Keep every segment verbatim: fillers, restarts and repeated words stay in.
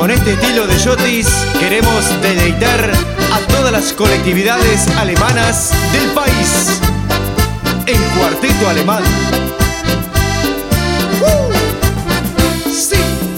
Con este estilo de Yotis queremos deleitar a todas las colectividades alemanas del país. El Cuarteto Alemán. ¡Uh! ¡Sí!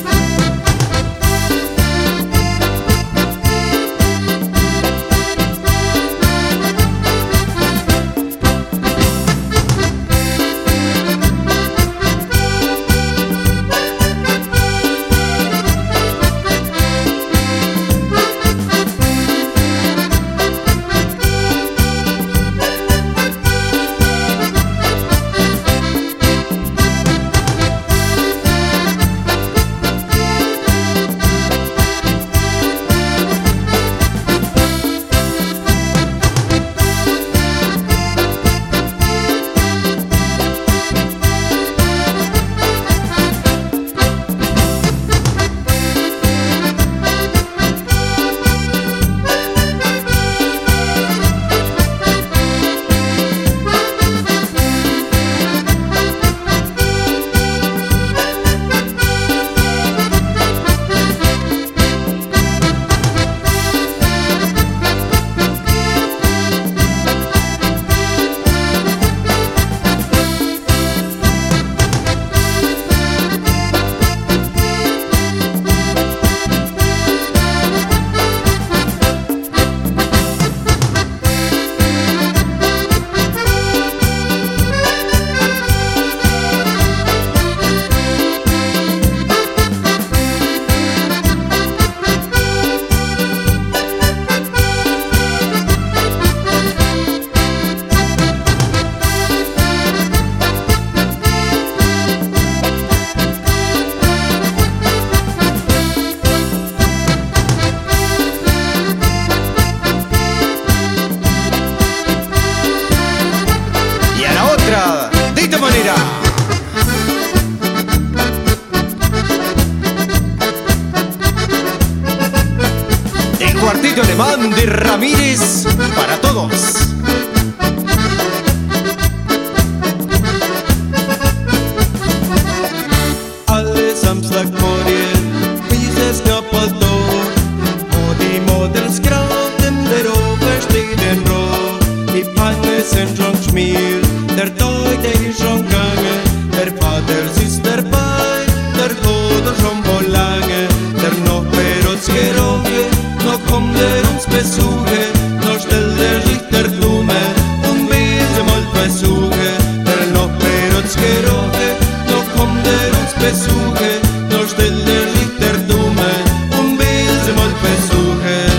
De esta manera. El Cuarteto Alemán de Ramírez para todos. Alle Samstagmorgen dieses Doppeltor und die Modelsgrauten der Oberstehen roh. Die Palme sind schon geschmiert, der Tag der ist schon gegangen, der Vater ist dabei, der Bruder schon wohl lange, der Nachbarschaftsgeroge, noch kommt er uns besuchen, noch stellt er sich der Blume und will sie mal besuchen. Der Nachbarschaftsgeroge, noch kommt er uns besuchen, noch stellt er sich der Blume und will sie mal besuchen.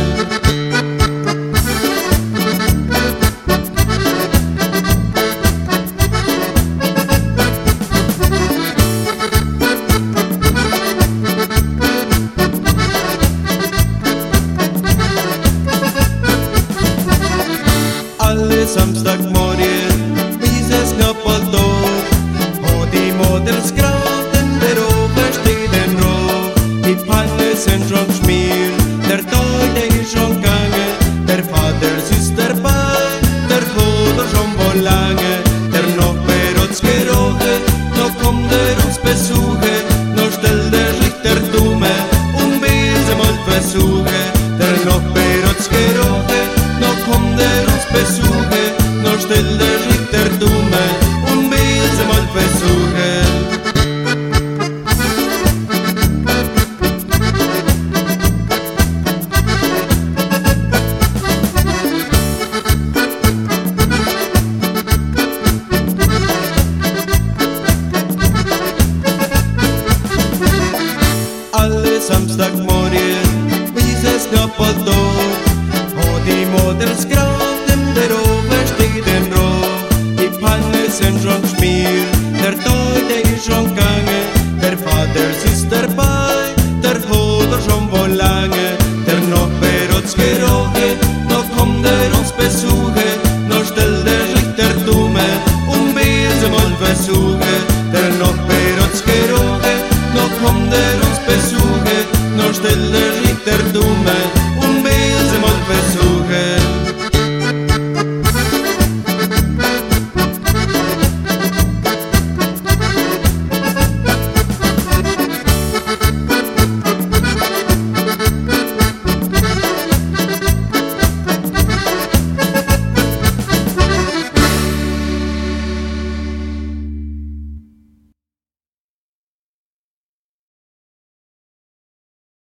Alle Samstagmorgen dieses Doppeltor und die Modelsgrauten der Oberstehen roh. Die Palme sind schon geschmiert, der Tag der ist schon gegangen, der Vater ist dabei, der Bruder schon wohl lange, der Nachbarschaftsgeroge, noch kommt er uns besuchen, noch stellt er sich der Dumme und will sie mal besuchen. Der Nachbarschaftsgeroge, noch kommt er uns besuchen, noch stellt er sich der Dumme und will sie mal besuchen. Alle Samstagmorgen dieses Doppeltor und die Modelsgrauten